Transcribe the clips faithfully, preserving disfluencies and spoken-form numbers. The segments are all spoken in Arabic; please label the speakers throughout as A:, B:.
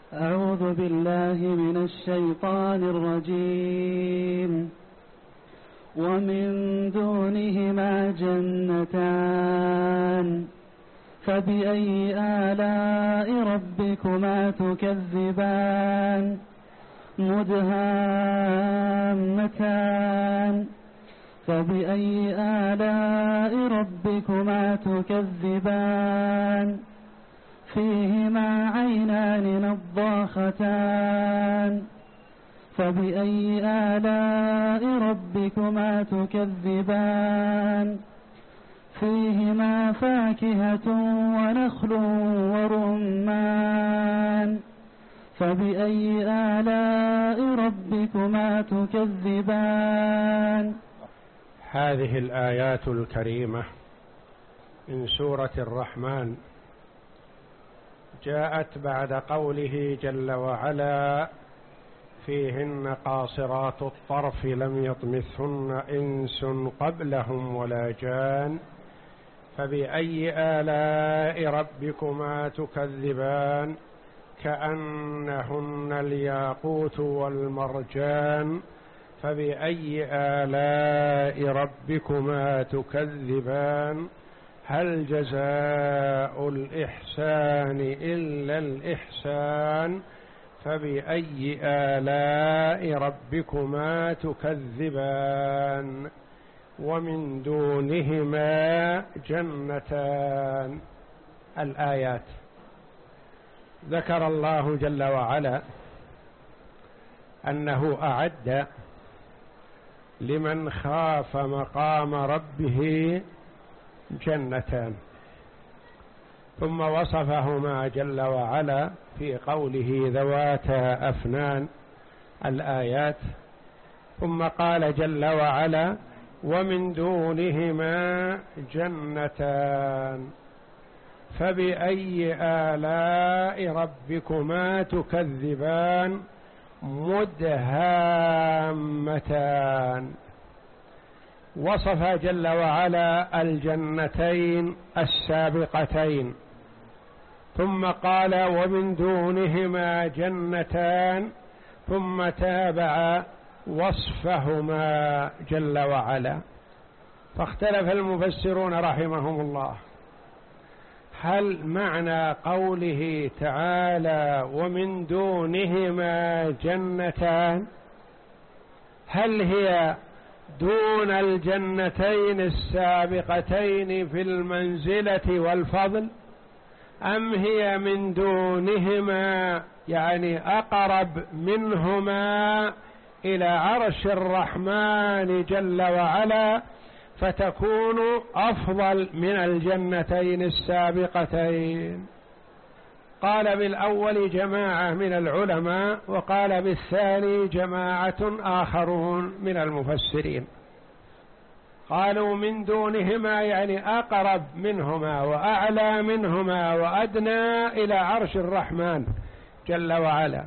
A: أعوذ بالله من الشيطان الرجيم. ومن دونهما جنتان فبأي آلاء ربكما تكذبان مدهامتان فبأي آلاء ربكما تكذبان فيهما عينان نضاختان فبأي آلاء ربكما تكذبان فيهما فاكهة ونخل ورمان فبأي آلاء ربكما تكذبان.
B: هذه الآيات الكريمة من سورة الرحمن جاءت بعد قوله جل وعلا: فيهن قاصرات الطرف لم يطمثهن إنس قبلهم ولا جان فبأي آلاء ربكما تكذبان كأنهن الياقوت والمرجان فبأي آلاء ربكما تكذبان هل جزاء الإحسان إلا الإحسان فبأي آلاء ربكما تكذبان ومن دونهما جنتان. الآيات ذكر الله جل وعلا أنه أعد لمن خاف مقام ربه جنتان، ثم وصفهما جل وعلا في قوله ذواتا أفنان الآيات، ثم قال جل وعلا: ومن دونهما جنتان فبأي آلاء ربكما تكذبان مدهامتان. وصف جل وعلا الجنتين السابقتين، ثم قال: ومن دونهما جنتان، ثم تابع وصفهما جل وعلا. فاختلف المفسرون رحمهم الله هل معنى قوله تعالى ومن دونهما جنتان هل هي دون الجنتين السابقتين في المنزلة والفضل، أم هي من دونهما يعني أقرب منهما إلى عرش الرحمن جل وعلا فتكون أفضل من الجنتين السابقتين؟ قال بالأول جماعة من العلماء، وقال بالثاني جماعة آخرون من المفسرين. قالوا من دونهما يعني أقرب منهما وأعلى منهما وأدنى إلى عرش الرحمن جل وعلا،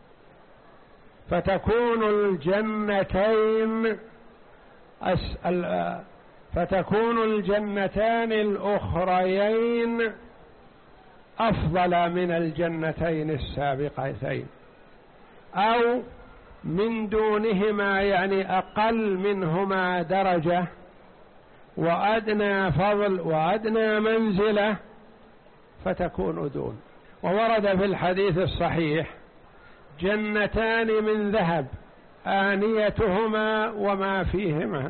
B: فتكون الجنتين فتكون الجنتان الأخريين أفضل من الجنتين السابقتين، أو من دونهما يعني أقل منهما درجة وأدنى فضل وأدنى منزلة فتكون دون. وورد في الحديث الصحيح جنتان من ذهب آنيتهما وما فيهما،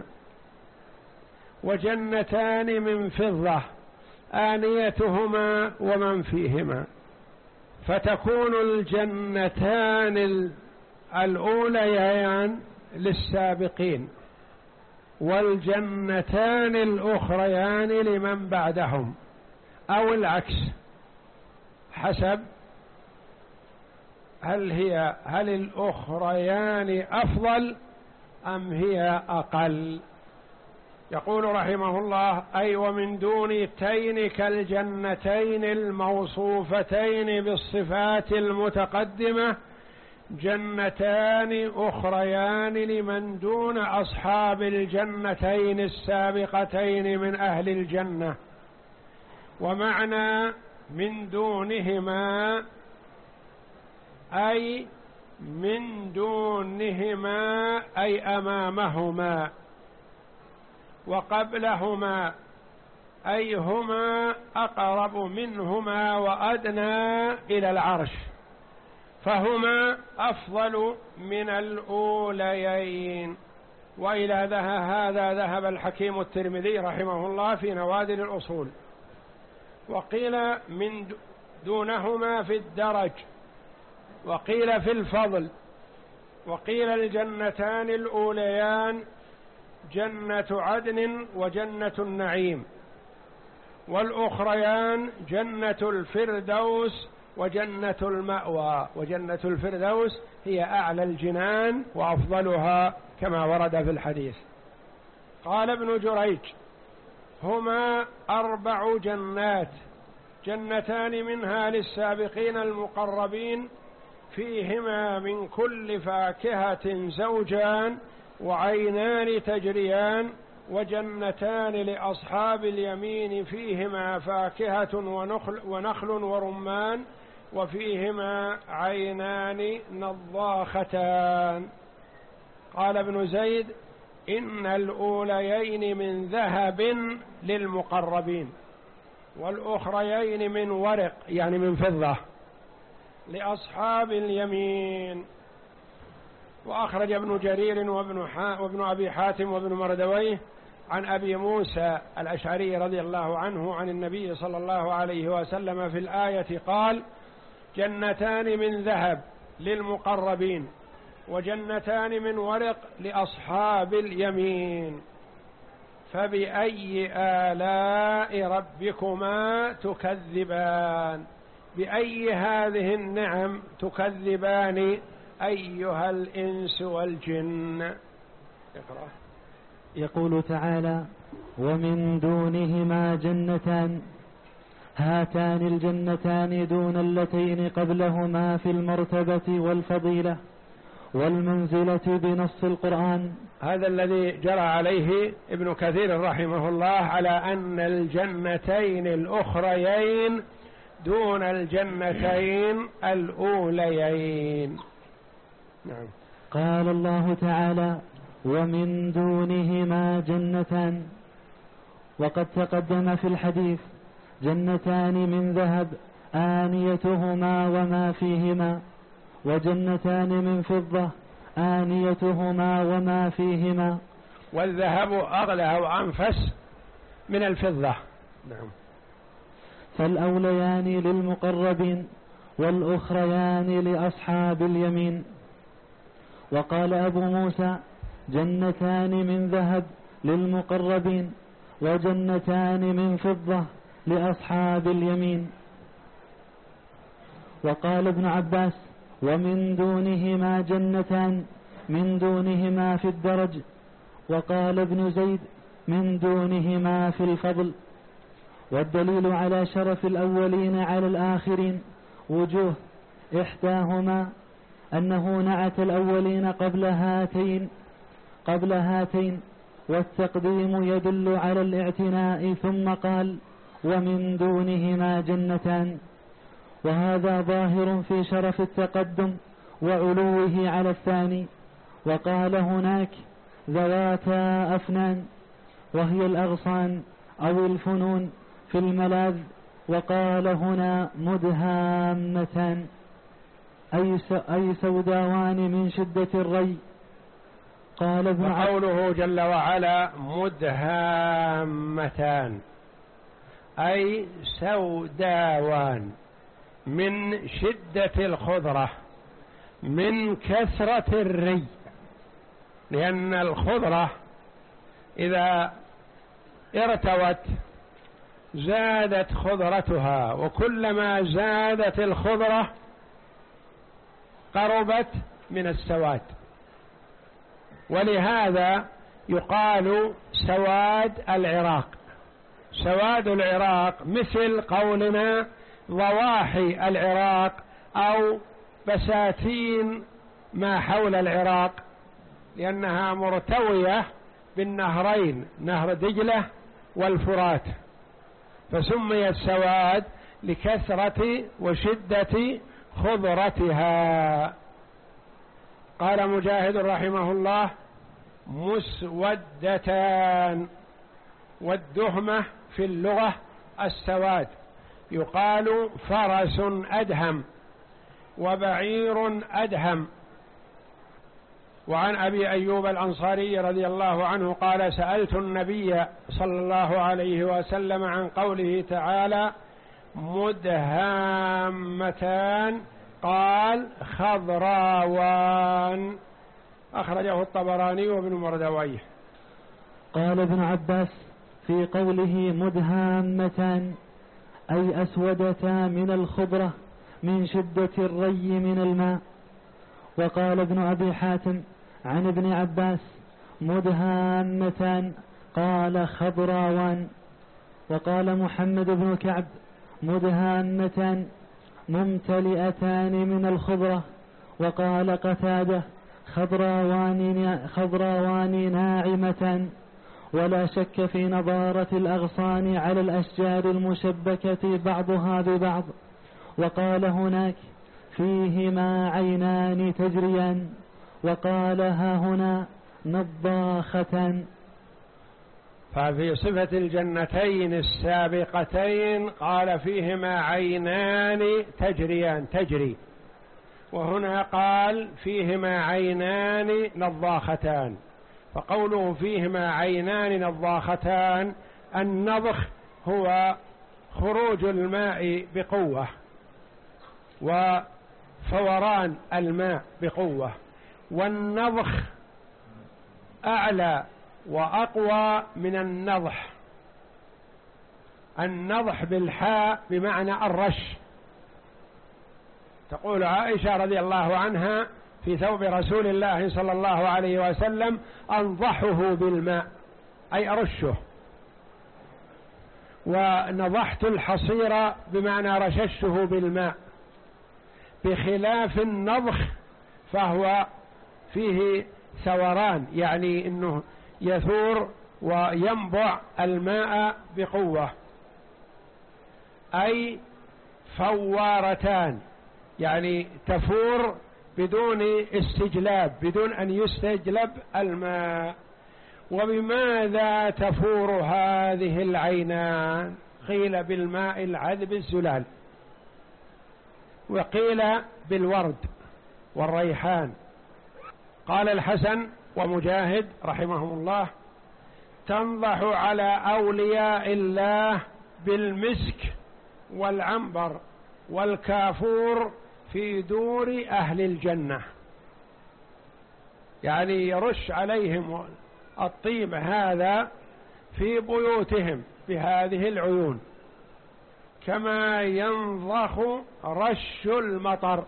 B: وجنتان من فضة آنيتهما ومن فيهما، فتكون الجنتان الأوليان للسابقين والجنتان الأخريان لمن بعدهم، أو العكس حسب هل هي هل الأخريان أفضل أم هي أقل. يقول رحمه الله: أي ومن دونتين كالجنتين الموصوفتين بالصفات المتقدمة جنتان أخريان لمن دون أصحاب الجنتين السابقتين من أهل الجنة. ومعنى من دونهما أي من دونهما أي أمامهما، وقبلهما أي هما أقرب منهما وأدنى إلى العرش، فهما أفضل من الأوليين. وإلى هذا ذهب الحكيم الترمذي رحمه الله في نوادر الأصول. وقيل من دونهما في الدرج، وقيل في الفضل، وقيل الجنتان الأوليان جنة عدن وجنة النعيم، والأخريان جنة الفردوس وجنة المأوى، وجنة الفردوس هي أعلى الجنان وأفضلها كما ورد في الحديث. قال ابن جريج: هما أربع جنات، جنتان منها للسابقين المقربين فيهما من كل فاكهة زوجان وعينان تجريان، وجنتان لأصحاب اليمين فيهما فاكهة ونخل, ونخل ورمان، وفيهما عينان نضاختان. قال ابن زيد: إن الأوليين من ذهب للمقربين، والأخريين من ورق يعني من فضة لأصحاب اليمين. وأخرج ابن جرير وابن, وابن أبي حاتم وابن مردويه عن أبي موسى الأشعري رضي الله عنه عن النبي صلى الله عليه وسلم في الآية قال: جنتان من ذهب للمقربين، وجنتان من ورق لأصحاب اليمين، فبأي آلاء ربكما تكذبان؟ بأي هذه النعم تكذبان أيها الإنس والجن؟ اقرأ.
A: يقول تعالى: ومن دونهما جنتان، هاتان الجنتان دون اللتين قبلهما في المرتبة والفضيلة والمنزلة بنص القرآن.
B: هذا الذي جرى عليه ابن كثير رحمه الله على أن الجنتين الأخريين دون الجنتين الأوليين. نعم.
A: قال الله تعالى: ومن دونهما جنتان، وقد تقدم في الحديث جنتان من ذهب آنيتهما وما فيهما، وجنتان من فضة آنيتهما وما فيهما.
B: والذهب أغلى وأنفس من الفضة. نعم.
A: فالأوليان للمقربين والأخريان لأصحاب اليمين. وقال أبو موسى: جنتان من ذهب للمقربين وجنتان من فضة لأصحاب اليمين. وقال ابن عباس: ومن دونهما جنتان، من دونهما في الدرج. وقال ابن زيد: من دونهما في الفضل. والدليل على شرف الأولين على الآخرين وجوه، إحداهما أنه نعت الأولين قبل هاتين قبل هاتين والتقديم يدل على الاعتناء، ثم قال: ومن دونهما جنتان، وهذا ظاهر في شرف التقدم وعلوه على الثاني. وقال هناك: ذواتا أفنان، وهي الأغصان أو الفنون في الملاذ. وقال هنا: مدهامتان، أي سوداوان من شدة الري. قال ابن عباس:
B: وقوله جل وعلا مدهامتان أي سوداوان من شدة الخضرة من كثرة الري، لأن الخضرة إذا ارتوت زادت خضرتها، وكلما زادت الخضرة قربت من السواد، ولهذا يقال سواد العراق. سواد العراق مثل قولنا ضواحي العراق أو بساتين ما حول العراق، لأنها مرتوية بالنهرين، نهر دجلة والفرات، فسمي السواد لكثرة وشدة خضرتها. قال مجاهد رحمه الله: مسودتان. والدهمة في اللغة السواد، يقال فرس أدهم وبعير أدهم. وعن أبي أيوب الأنصاري رضي الله عنه قال: سألت النبي صلى الله عليه وسلم عن قوله تعالى: مدهامتان، قال: خضراوان. أخرجه الطبراني وابن مردويه.
A: قال ابن عباس في قوله مدهامتان أي أسودتا من الخضرة من شدة الري من الماء. وقال ابن أبي حاتم عن ابن عباس مدهامتان قال خضراوان. وقال محمد بن كعب مدهامتان ممتلئتان من الخضرة. وقال قتادة خضراوان, خضراوان ناعمتان. ولا شك في نضارة الأغصان على الأشجار المشبكة بعضها ببعض. وقال هناك فيهما عينان تجريان. وقال ها هنا نضاختان.
B: ففي صفة الجنتين السابقتين قال فيهما عينان تجريان تجري، وهنا قال فيهما عينان نضاختان. فقوله فيهما عينان نضاختان، النضخ هو خروج الماء بقوة وفوران الماء بقوة، والنضخ أعلى وأقوى من النضح. النضح بالحاء بمعنى الرش. تقول عائشة رضي الله عنها في ثوب رسول الله صلى الله عليه وسلم: أنضحه بالماء، أي أرشه. ونضحت الحصير بمعنى رششه بالماء، بخلاف النضخ فهو فيه ثوران، يعني أنه يثور وينبع الماء بقوة. أي فوارتان، يعني تفور بدون استجلاب، بدون أن يستجلب الماء. وبماذا تفور هذه العينان؟ قيل بالماء العذب الزلال، وقيل بالورد والريحان. قال الحسن ومجاهد رحمهم الله: تنضح على أولياء الله بالمسك والعنبر والكافور في دور أهل الجنة، يعني يرش عليهم الطيب هذا في بيوتهم بهذه العيون، كما ينضخ رش المطر.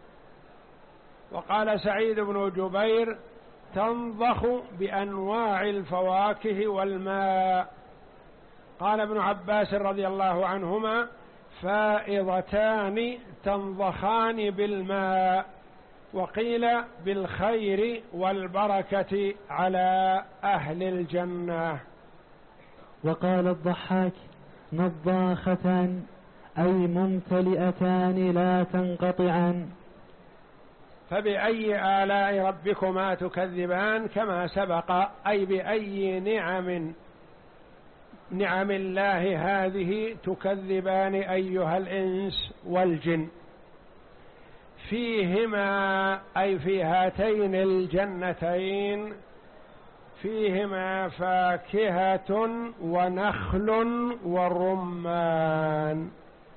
B: وقال سعيد بن جبير: تنضخ بأنواع الفواكه والماء. قال ابن عباس رضي الله عنهما: فائضتان تنضخان بالماء. وقيل بالخير والبركة على أهل الجنة.
A: وقال الضحاك: نضاختان أي ممتلئتان لا تنقطعان.
B: فبأي آلاء ربكما تكذبان، كما سبق، أي بأي نعم نعم الله هذه تكذبان أيها الإنس والجن. فيهما أي في هاتين الجنتين فيهما فاكهة ونخل ورمان.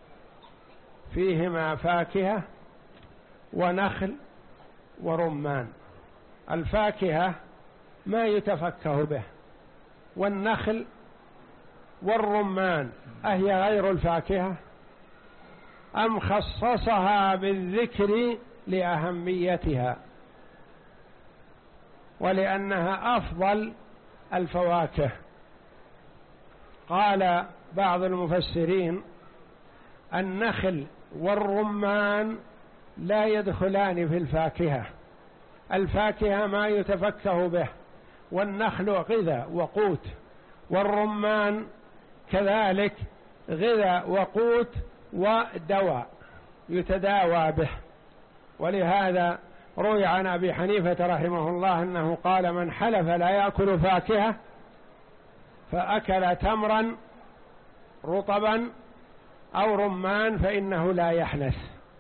B: فيهما فاكهة ونخل ورمان. الفاكهة ما يتفكه به، والنخل والرمان أهي غير الفاكهة أم خصصها بالذكر لأهميتها ولأنها أفضل الفواكه؟ قال بعض المفسرين: النخل والرمان لا يدخلان في الفاكهة. الفاكهة ما يتفكه به، والنخل غذاء وقوت، والرمان كذلك غذاء وقوت ودواء يتداوى به. ولهذا روي عن أبي حنيفة رحمه الله أنه قال: من حلف لا يأكل فاكهة فأكل تمرا رطبا أو رمان فإنه لا يحنث.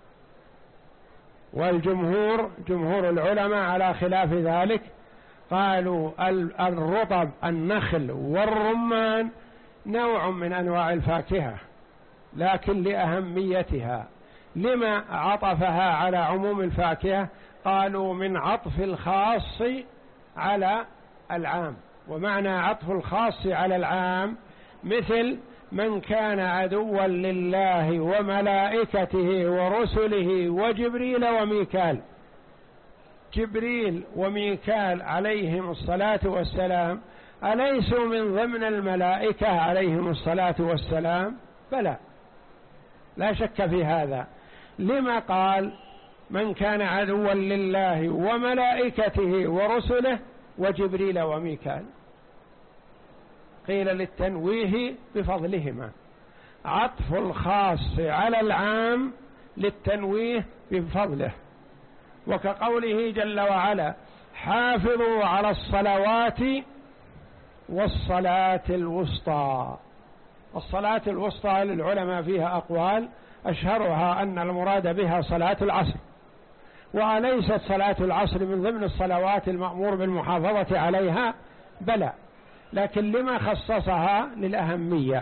B: والجمهور جمهور العلماء على خلاف ذلك، قالوا الرطب النخل والرمان نوع من أنواع الفاكهة لكن لأهميتها. لما عطفها على عموم الفاكهة؟ قالوا من عطف الخاص على العام. ومعنى عطف الخاص على العام مثل من كان عدوا لله وملائكته ورسله وجبريل وميكال. جبريل وميكال عليهم الصلاة والسلام أليسوا من ضمن الملائكة عليهم الصلاة والسلام؟ بلى، لا شك في هذا. لما قال من كان عدوا لله وملائكته ورسله وجبريل وميكال؟ قيل للتنويه بفضلهما، عطف الخاص على العام للتنويه بفضله. وكقوله جل وعلا: حافظوا على الصلوات والصلاة الوسطى. الصلاة الوسطى للعلماء فيها أقوال، أشهرها أن المراد بها صلاة العصر، وأليست صلاة العصر من ضمن الصلوات المأمور بالمحافظة عليها؟ بلى، لكن لما خصصها؟ للأهمية.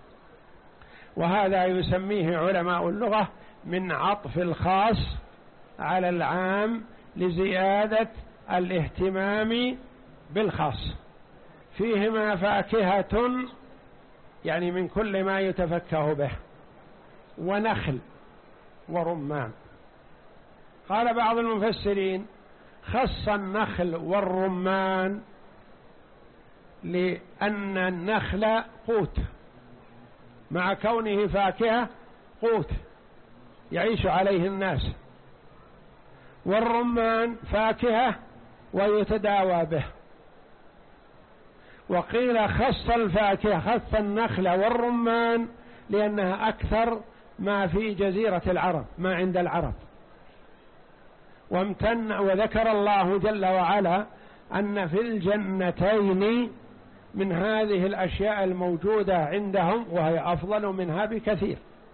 B: وهذا يسميه علماء اللغة من عطف الخاص على العام لزيادة الاهتمام بالخاص. فيهما فاكهة يعني من كل ما يتفكه به، ونخل ورمان. قال بعض المفسرين: خص النخل والرمان لأن النخل قوت، مع كونه فاكهة قوت يعيش عليه الناس، والرمان فاكهة ويتداوى به. وقيل خص الفاكهة، خص النخل والرمان لأنها أكثر ما في جزيرة العرب، ما عند العرب. وامتن وذكر الله جل وعلا أن في الجنتين من هذه الأشياء الموجودة عندهم وهي أفضل منها بكثير.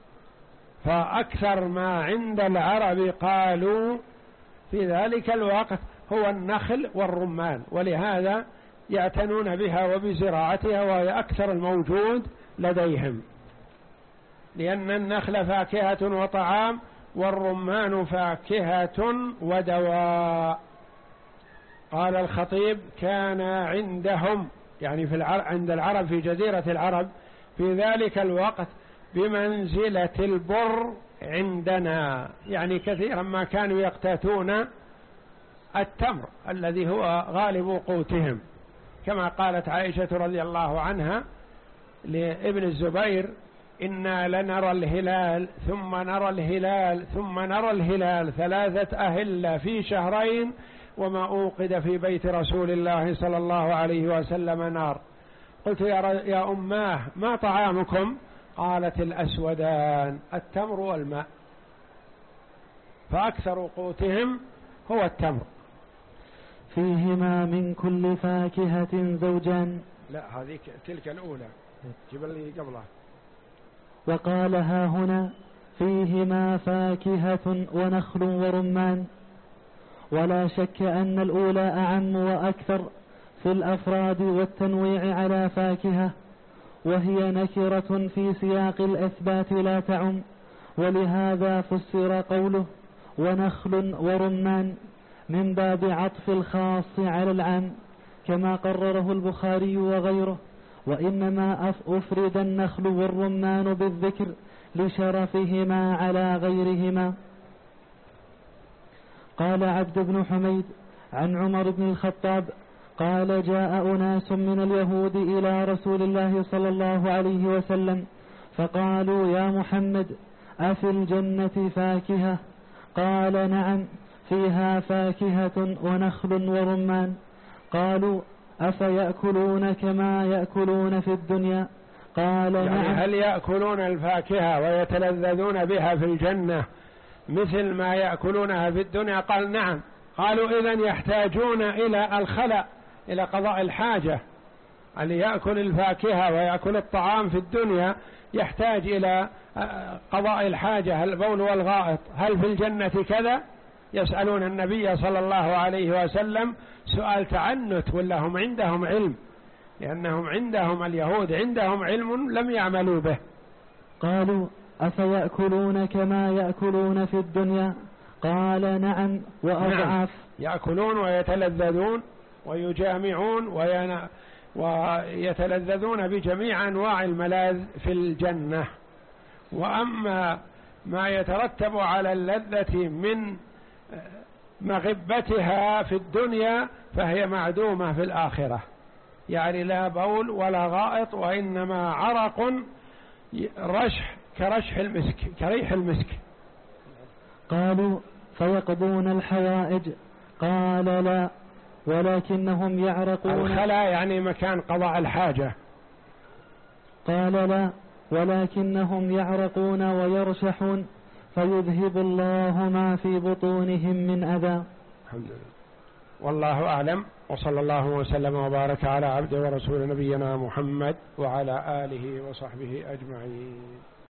B: فأكثر ما عند العرب قالوا في ذلك الوقت هو النخل والرمان، ولهذا يعتنون بها وبزراعتها، وهي أكثر الموجود لديهم، لأن النخل فاكهة وطعام والرمان فاكهة ودواء. قال الخطيب: كان عندهم يعني في العرب عند العرب في جزيرة العرب في ذلك الوقت بمنزلة البر عندنا، يعني كثيرا ما كانوا يقتاتون التمر الذي هو غالب قوتهم، كما قالت عائشة رضي الله عنها لابن الزبير: إنا لنرى الهلال ثم نرى الهلال ثم نرى الهلال ثلاثة أهلة في شهرين وما أوقد في بيت رسول الله صلى الله عليه وسلم نار. قلت: يا, يا أماه ما طعامكم؟ قالت: الأسودان التمر والماء. فأكثر قوتهم هو التمر.
A: فيهما من كل فاكهة زوجان.
B: لا، هذه تلك الأولى، جيب اللي قبلها.
A: وقال ها هنا: فيهما فاكهة ونخل ورمان. ولا شك أن الأولى أعم وأكثر في الأفراد والتنويع على فاكهة، وهي نكرة في سياق الإثبات لا تعم، ولهذا فسر قوله ونخل ورمان من باب عطف الخاص على العام كما قرره البخاري وغيره، وإنما أفرد النخل والرمان بالذكر لشرفهما على غيرهما. قال عبد بن حميد عن عمر بن الخطاب قال: جاء أناس من اليهود إلى رسول الله صلى الله عليه وسلم فقالوا: يا محمد، أفي الجنة فاكهة؟ قال: نعم، فيها فاكهة ونخل ورمان. قالوا: أفيأكلون كما يأكلون في الدنيا؟ قال:
B: يعني
A: نعم.
B: هل يأكلون الفاكهة ويتلذذون بها في الجنة مثل ما يأكلونها في الدنيا؟ قال نعم. قالوا إذن يحتاجون إلى الخلاء، إلى قضاء الحاجة. اللي يأكل الفاكهة ويأكل الطعام في الدنيا يحتاج إلى قضاء الحاجة، البول والغائط. هل في الجنة كذا؟ يسألون النبي صلى الله عليه وسلم سؤال تعنت، ولا هم عندهم علم؟ لأنهم عندهم، اليهود عندهم علم لم يعملوا به.
A: قالوا أفيأكلون كما يأكلون في الدنيا؟ قال نعم وأضعاف. نعم.
B: يأكلون ويتلذذون ويجامعون وين... ويتلذذون بجميع أنواع الملاذ في الجنة. وأما ما يترتب على اللذة من مغبتها في الدنيا فهي معدومة في الآخرة، يعني لا بول ولا غائط، وإنما عرق رشح كرشح المسك، كريح المسك.
A: قالوا فيقضون الحوائج؟ قال لا ولكنهم يعرقون.
B: الخلا يعني مكان قضاء الحاجة.
A: قال لا ولكنهم يعرقون ويرشحون فيذهب الله ما في بطونهم من أذى.
B: الحمد لله، والله أعلم، وصلى الله وسلم وبارك على عبده ورسول نبينا محمد وعلى آله وصحبه أجمعين.